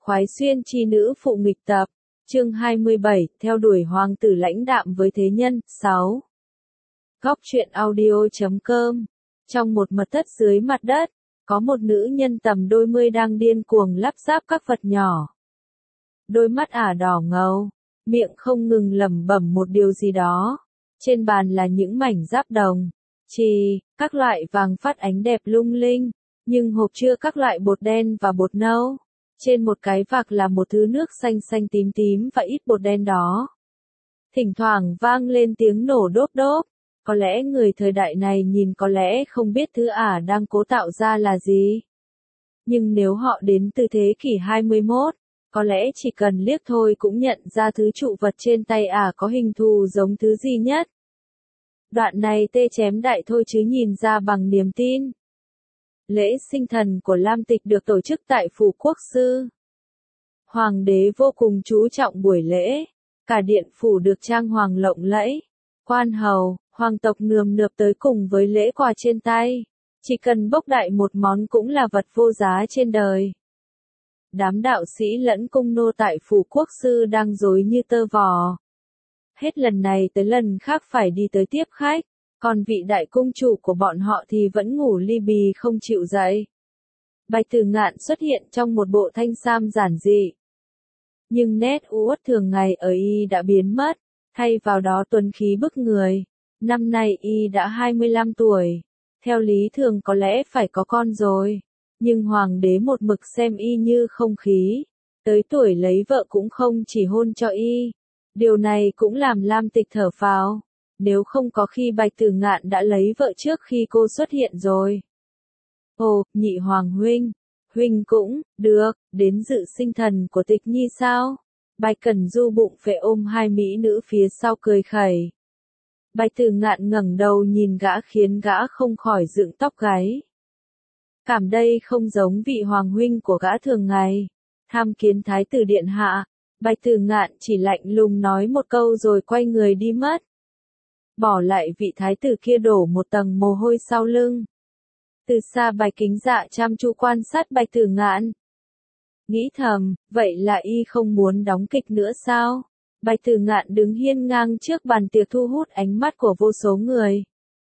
Khoái xuyên chi nữ phụ nghịch tập, chương 27, theo đuổi hoàng tử lãnh đạm với thế nhân, 6. Góc truyện audio.com. Trong một mật thất dưới mặt đất, có một nữ nhân tầm đôi mươi đang điên cuồng lắp ráp các vật nhỏ. Đôi mắt ả đỏ ngầu, miệng không ngừng lẩm bẩm một điều gì đó. Trên bàn là những mảnh giáp đồng, chì, các loại vàng phát ánh đẹp lung linh, nhưng hộp chứa các loại bột đen và bột nâu. Trên một cái vạc là một thứ nước xanh xanh tím tím và ít bột đen đó. Thỉnh thoảng vang lên tiếng nổ đốp đốp. Có lẽ người thời đại này nhìn có lẽ không biết thứ ả đang cố tạo ra là gì. Nhưng nếu họ đến từ thế kỷ 21, có lẽ chỉ cần liếc thôi cũng nhận ra thứ trụ vật trên tay ả có hình thù giống thứ gì nhất. Đoạn này tê chém đại thôi chứ nhìn ra bằng niềm tin. Lễ sinh thần của Lam Tịch được tổ chức tại Phủ Quốc Sư. Hoàng đế vô cùng chú trọng buổi lễ, cả điện phủ được trang hoàng lộng lẫy. Quan hầu, hoàng tộc nườm nượp tới cùng với lễ quà trên tay. Chỉ cần bốc đại một món cũng là vật vô giá trên đời. Đám đạo sĩ lẫn cung nô tại Phủ Quốc Sư đang rối như tơ vò. Hết lần này tới lần khác phải đi tới tiếp khách. Còn vị đại cung chủ của bọn họ thì vẫn ngủ li bì không chịu dậy. Bạch Tử Ngạn xuất hiện trong một bộ thanh sam giản dị. Nhưng nét uất thường ngày ở y đã biến mất, thay vào đó tuấn khí bức người. Năm nay y đã 25 tuổi. Theo lý thường có lẽ phải có con rồi. Nhưng hoàng đế một mực xem y như không khí. Tới tuổi lấy vợ cũng không chỉ hôn cho y. Điều này cũng làm Lam Tịch thở phào. Nếu không có khi Bạch Tử Ngạn đã lấy vợ trước khi cô xuất hiện rồi. Ồ, nhị hoàng huynh. Huynh cũng, được, đến dự sinh thần của Tịch Nhi sao? Bạch Cẩn Du bụng phệ ôm hai mỹ nữ phía sau cười khẩy. Bạch Tử Ngạn ngẩng đầu nhìn gã khiến gã không khỏi dựng tóc gáy. Cảm đây không giống vị hoàng huynh của gã thường ngày. Tham kiến thái tử điện hạ. Bạch Tử Ngạn chỉ lạnh lùng nói một câu rồi quay người đi mất. Bỏ lại vị thái tử kia đổ một tầng mồ hôi sau lưng. Từ xa Bạch Kính Dạ chăm chú quan sát Bạch Tử Ngạn. Nghĩ thầm, vậy là y không muốn đóng kịch nữa sao? Bạch Tử Ngạn đứng hiên ngang trước bàn tiệc thu hút ánh mắt của vô số người.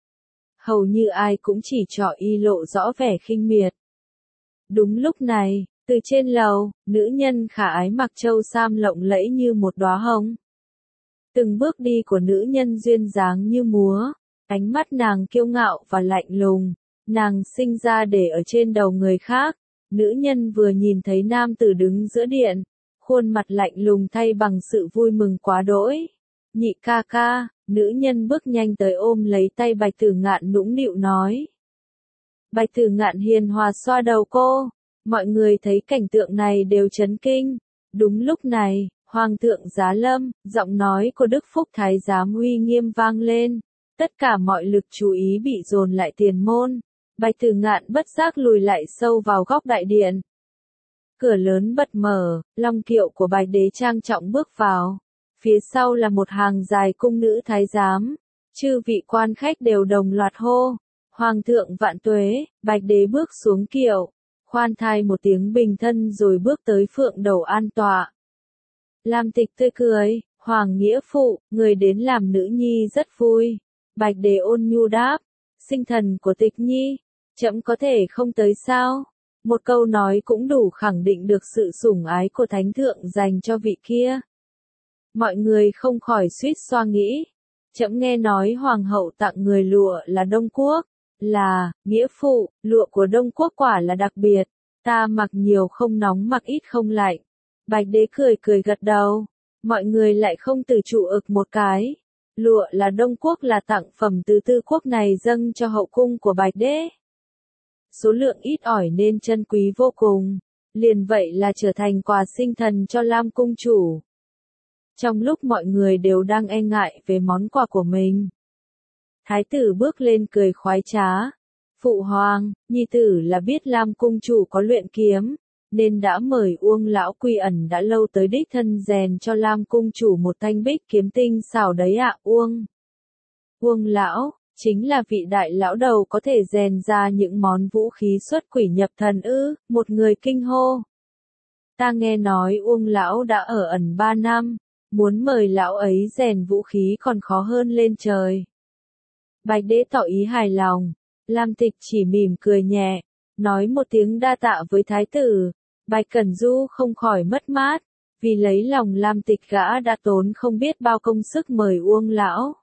Hầu như ai cũng chỉ trỏ y lộ rõ vẻ khinh miệt. Đúng lúc này, từ trên lầu, nữ nhân khả ái mặc châu sam lộng lẫy như một đóa hồng. Từng bước đi của nữ nhân duyên dáng như múa, ánh mắt nàng kiêu ngạo và lạnh lùng, nàng sinh ra để ở trên đầu người khác. Nữ nhân vừa nhìn thấy nam tử đứng giữa điện, khuôn mặt lạnh lùng thay bằng sự vui mừng quá đỗi. Nhị ca ca, nữ nhân bước nhanh tới ôm lấy tay Bạch Tử Ngạn nũng nịu nói. Bạch Tử Ngạn hiền hòa xoa đầu cô, mọi người thấy cảnh tượng này đều chấn kinh. Đúng lúc này, Hoàng thượng giá lâm, giọng nói của Đức Phúc Thái giám uy nghiêm vang lên. Tất cả mọi lực chú ý bị dồn lại tiền môn. Bạch Tử Ngạn bất giác lùi lại sâu vào góc đại điện. Cửa lớn bật mở, long kiệu của Bạch đế trang trọng bước vào. Phía sau là một hàng dài cung nữ thái giám. Chư vị quan khách đều đồng loạt hô. Hoàng thượng vạn tuế. Bạch đế bước xuống kiệu. Khoan thai một tiếng bình thân rồi bước tới phượng đầu an tọa. Lam Tịch tươi cười, Hoàng nghĩa phụ, người đến làm nữ nhi rất vui. Bạch đế ôn nhu đáp, sinh thần của Tịch Nhi, trẫm có thể không tới sao? Một câu nói cũng đủ khẳng định được sự sủng ái của thánh thượng dành cho vị kia. Mọi người không khỏi suýt xoa nghĩ. Trẫm nghe nói hoàng hậu tặng người lụa là Đông Quốc, là, nghĩa phụ, lụa của Đông Quốc quả là đặc biệt. Ta mặc nhiều không nóng mặc ít không lạnh. Bạch đế cười cười gật đầu. Mọi người lại không từ trụ ực một cái. Lụa là Đông Quốc là tặng phẩm từ Tư Quốc này dâng cho hậu cung của Bạch đế. Số lượng ít ỏi nên chân quý vô cùng. Liền vậy là trở thành quà sinh thần cho Lam cung chủ. Trong lúc mọi người đều đang e ngại về món quà của mình. Thái tử bước lên cười khoái trá. Phụ hoàng, nhi tử là biết Lam cung chủ có luyện kiếm, nên đã mời Uông lão Quy Ẩn đã lâu tới đích thân rèn cho Lam cung chủ một thanh bích kiếm tinh xảo đấy ạ. Uông lão, chính là vị đại lão đầu có thể rèn ra những món vũ khí xuất quỷ nhập thần ư? Một người kinh hô. Ta nghe nói Uông lão đã ở ẩn 3 năm, muốn mời lão ấy rèn vũ khí còn khó hơn lên trời. Bạch đế tỏ ý hài lòng, Lam Tịch chỉ mỉm cười nhẹ, nói một tiếng đa tạ với thái tử. Bạch Cẩn Du không khỏi mất mát, vì lấy lòng Lam Tịch gã đã tốn không biết bao công sức mời Uông lão.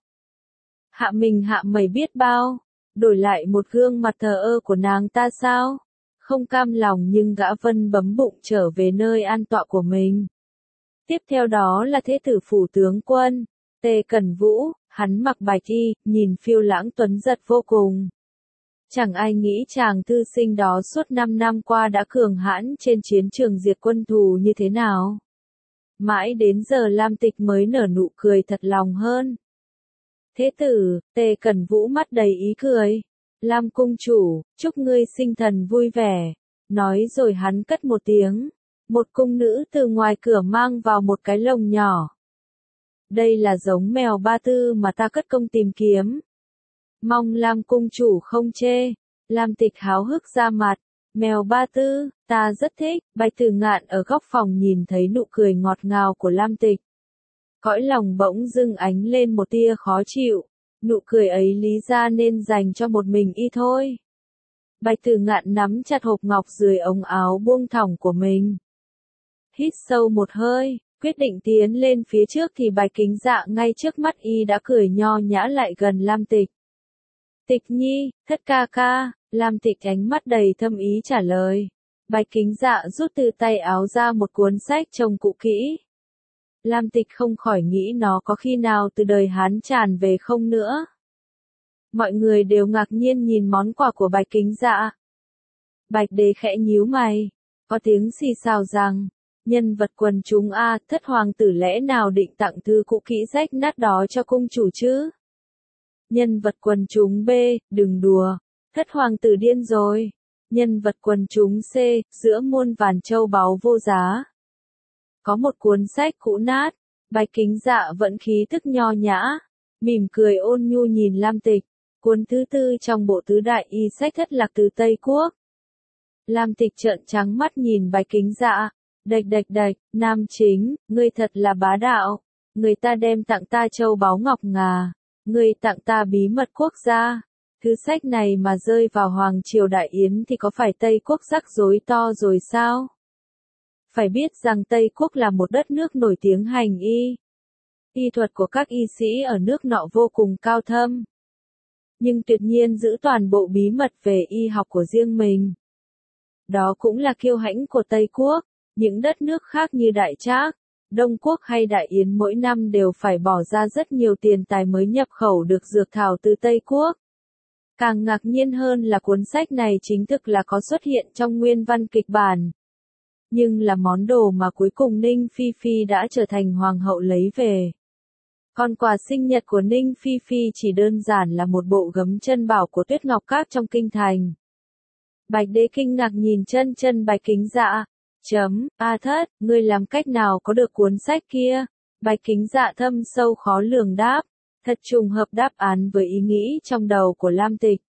Hạ mình hạ mày biết bao, đổi lại một gương mặt thờ ơ của nàng ta sao? Không cam lòng nhưng gã vân bấm bụng trở về nơi an tọa của mình. Tiếp theo đó là thế tử phủ tướng quân, Tề Cẩn Vũ, hắn mặc bạch y, nhìn phiêu lãng tuấn giật vô cùng. Chẳng ai nghĩ chàng thư sinh đó suốt 5 năm qua đã cường hãn trên chiến trường diệt quân thù như thế nào. Mãi đến giờ Lam Tịch mới nở nụ cười thật lòng hơn. Thế tử, Tề Cẩn Vũ mắt đầy ý cười. Lam cung chủ, chúc ngươi sinh thần vui vẻ. Nói rồi hắn cất một tiếng. Một cung nữ từ ngoài cửa mang vào một cái lồng nhỏ. Đây là giống mèo ba tư mà ta cất công tìm kiếm. Mong Lam cung chủ không chê. Lam Tịch háo hức ra mặt. Mèo ba tư, ta rất thích. Bạch Tử Ngạn ở góc phòng nhìn thấy nụ cười ngọt ngào của Lam Tịch. Cõi lòng bỗng dưng ánh lên một tia khó chịu. Nụ cười ấy lý ra nên dành cho một mình y thôi. Bạch Tử Ngạn nắm chặt hộp ngọc dưới ống áo buông thõng của mình. Hít sâu một hơi, quyết định tiến lên phía trước thì Bạch Kính Dạ ngay trước mắt y đã cười nho nhã lại gần Lam Tịch. Tịch nhi, thất ca ca, Lam Tịch ánh mắt đầy thâm ý trả lời. Bạch Kính Dạ rút từ tay áo ra một cuốn sách trông cũ kỹ. Lam Tịch không khỏi nghĩ nó có khi nào từ đời Hán tràn về không nữa. Mọi người đều ngạc nhiên nhìn món quà của Bạch Kính Dạ. Bạch đế khẽ nhíu mày, có tiếng xì xào rằng, nhân vật quần chúng A, thất hoàng tử lẽ nào định tặng thư cũ kỹ rách nát đó cho cung chủ chứ? Nhân vật quần chúng B, đừng đùa, thất hoàng tử điên rồi. Nhân vật quần chúng C, giữa muôn vàn châu báu vô giá. Có một cuốn sách cũ nát, Bạch Kính Dạ vẫn khí thức nho nhã, mỉm cười ôn nhu nhìn Lam Tịch, cuốn thứ tư trong bộ tứ đại y sách thất lạc từ Tây Quốc. Lam Tịch trợn trắng mắt nhìn Bạch Kính Dạ, đạch, nam chính, ngươi thật là bá đạo, người ta đem tặng ta châu báu ngọc ngà, ngươi tặng ta bí mật quốc gia. Thứ sách này mà rơi vào Hoàng Triều Đại Yến thì có phải Tây Quốc rắc rối to rồi sao? Phải biết rằng Tây Quốc là một đất nước nổi tiếng hành y. Y thuật của các y sĩ ở nước nọ vô cùng cao thâm. Nhưng tuyệt nhiên giữ toàn bộ bí mật về y học của riêng mình. Đó cũng là kiêu hãnh của Tây Quốc. Những đất nước khác như Đại Trác, Đông Quốc hay Đại Yến mỗi năm đều phải bỏ ra rất nhiều tiền tài mới nhập khẩu được dược thảo từ Tây Quốc. Càng ngạc nhiên hơn là cuốn sách này chính thực là có xuất hiện trong nguyên văn kịch bản. Nhưng là món đồ mà cuối cùng Ninh Phi Phi đã trở thành hoàng hậu lấy về. Còn quà sinh nhật của Ninh Phi Phi chỉ đơn giản là một bộ gấm chân bảo của Tuyết Ngọc Các trong kinh thành. Bạch đế kinh ngạc nhìn chân Bạch Kính Dạ. A thất, ngươi làm cách nào có được cuốn sách kia? Bạch Kính Dạ thâm sâu khó lường đáp. Thật trùng hợp đáp án với ý nghĩ trong đầu của Lam Tịch.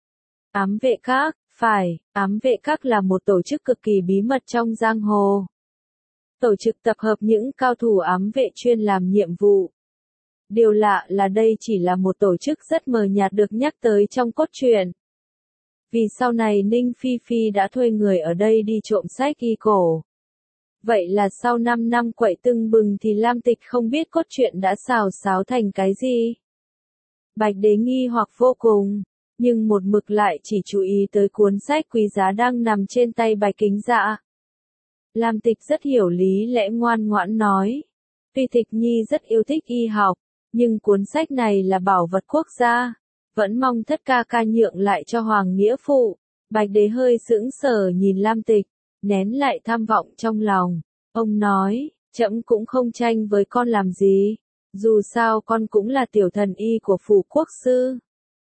Ám vệ các, phải, ám vệ các là một tổ chức cực kỳ bí mật trong giang hồ. Tổ chức tập hợp những cao thủ ám vệ chuyên làm nhiệm vụ. Điều lạ là đây chỉ là một tổ chức rất mờ nhạt được nhắc tới trong cốt truyện. Vì sau này Ninh Phi Phi đã thuê người ở đây đi trộm sách y cổ. Vậy là sau 5 năm quậy tưng bừng thì Lam Tịch không biết cốt truyện đã xào xáo thành cái gì. Bạch đế nghi hoặc vô cùng, nhưng một mực lại chỉ chú ý tới cuốn sách quý giá đang nằm trên tay Bạch Kính Dạ. Lam Tịch rất hiểu lý lẽ ngoan ngoãn nói. Tuy Tịch Nhi rất yêu thích y học, nhưng cuốn sách này là bảo vật quốc gia. Vẫn mong thất ca ca nhượng lại cho Hoàng Nghĩa Phụ. Bạch đế hơi sững sờ nhìn Lam Tịch, nén lại tham vọng trong lòng. Ông nói, trẫm cũng không tranh với con làm gì. Dù sao con cũng là tiểu thần y của phủ quốc sư.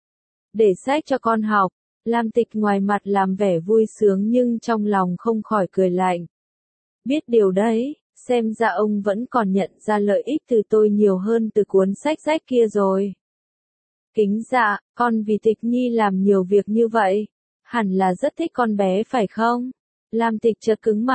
Để sách cho con học. Lam Tịch ngoài mặt làm vẻ vui sướng nhưng trong lòng không khỏi cười lạnh. Biết điều đấy, xem ra ông vẫn còn nhận ra lợi ích từ tôi nhiều hơn từ cuốn sách rách kia rồi. Kính Dạ, con vì Tịch Nhi làm nhiều việc như vậy, hẳn là rất thích con bé phải không? Lam Tịch chợt cứng mặt,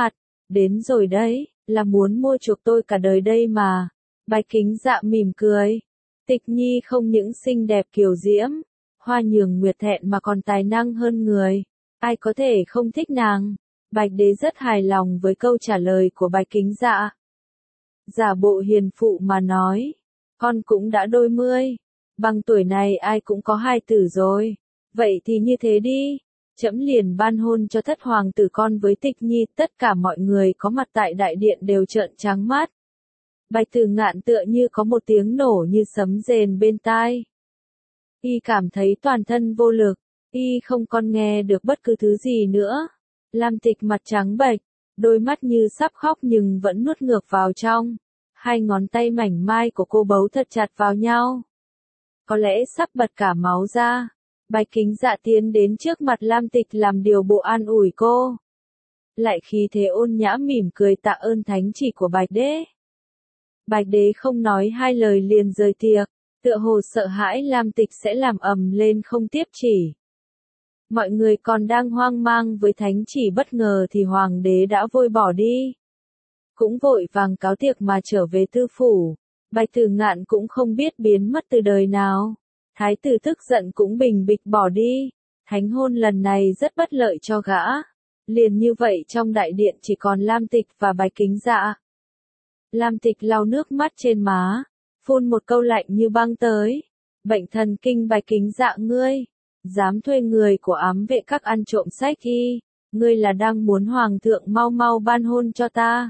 Đến rồi đấy, là muốn mua chuộc tôi cả đời đây mà. Bạch Kính Dạ mỉm cười. Tịch Nhi không những xinh đẹp kiều diễm, hoa nhường nguyệt thẹn mà còn tài năng hơn người. Ai có thể không thích nàng? Bạch Đế rất hài lòng với câu trả lời của Bạch Kính Dạ. Giả bộ hiền phụ mà nói, con cũng đã đôi mươi. Bằng tuổi này ai cũng có hai tử rồi. Vậy thì như thế đi. Trẫm liền ban hôn cho thất hoàng tử con với Tịch Nhi. Tất cả mọi người có mặt tại đại điện đều trợn trắng mắt. Bạch Tử Ngạn tựa như có một tiếng nổ như sấm rền bên tai. Y cảm thấy toàn thân vô lực. Y không còn nghe được bất cứ thứ gì nữa. Lam Tịch mặt trắng bệch, đôi mắt như sắp khóc nhưng vẫn nuốt ngược vào trong. Hai ngón tay mảnh mai của cô bấu thật chặt vào nhau. Có lẽ sắp bật cả máu ra. Bạch Kính Dạ tiến đến trước mặt Lam Tịch làm điều bộ an ủi cô. Lại khí thế ôn nhã mỉm cười tạ ơn thánh chỉ của Bạch Đế. Bạch Đế không nói hai lời liền rời tiệc, tựa hồ sợ hãi Lam Tịch sẽ làm ầm lên không tiếp chỉ. Mọi người còn đang hoang mang với thánh chỉ bất ngờ thì hoàng đế đã vội bỏ đi. Cũng vội vàng cáo tiệc mà trở về tư phủ. Bạch Tử Ngạn cũng không biết biến mất từ đời nào. Thái tử tức giận cũng bình bịch bỏ đi. Thánh hôn lần này rất bất lợi cho gã. Liền như vậy trong đại điện chỉ còn Lam Tịch và Bạch Kính Dạ. Lam Tịch lau nước mắt trên má, phun một câu lạnh như băng tới. Bệnh thần kinh Bạch Kính Dạ ngươi, dám thuê người của ám vệ các ăn trộm sách y, ngươi là đang muốn hoàng thượng mau mau ban hôn cho ta.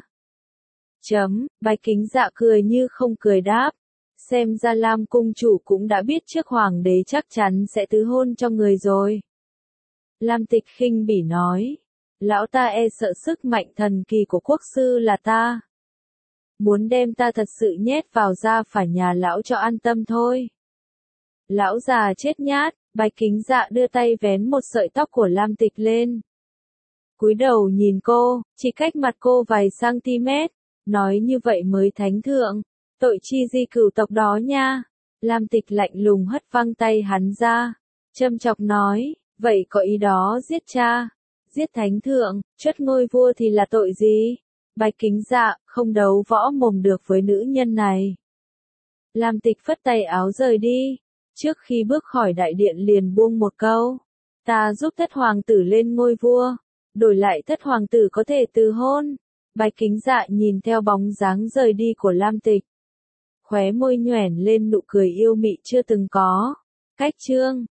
Bạch Kính Dạ cười như không cười đáp. Xem ra Lam cung chủ cũng đã biết trước hoàng đế chắc chắn sẽ tứ hôn cho người rồi. Lam Tịch khinh bỉ nói. Lão ta e sợ sức mạnh thần kỳ của quốc sư là ta. Muốn đem ta thật sự nhét vào ra phải nhà lão cho an tâm thôi. Lão già chết nhát, Bạch Kính Dạ đưa tay vén một sợi tóc của Lam Tịch lên. Cúi đầu nhìn cô, chỉ cách mặt cô vài cm, nói như vậy mới thánh thượng, tội chi di cửu tộc đó nha. Lam Tịch lạnh lùng hất văng tay hắn ra, châm chọc nói, vậy có ý đó giết cha, giết thánh thượng, truất ngôi vua thì là tội gì? Bạch Kính Dạ, không đấu võ mồm được với nữ nhân này. Lam Tịch phất tay áo rời đi, trước khi bước khỏi đại điện liền buông một câu. Ta giúp thất hoàng tử lên ngôi vua, đổi lại thất hoàng tử có thể từ hôn. Bạch Kính Dạ nhìn theo bóng dáng rời đi của Lam Tịch. Khóe môi nhoẻn lên nụ cười yêu mị chưa từng có. Cách chương